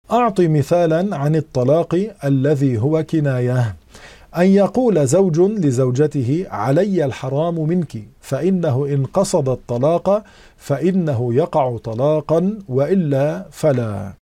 أعطي مثالا عن الطلاق الذي هو كناية. أن يقول زوج لزوجته: علي الحرام منك، فإنه إن قصد الطلاق فإنه يقع طلاقا، وإلا فلا.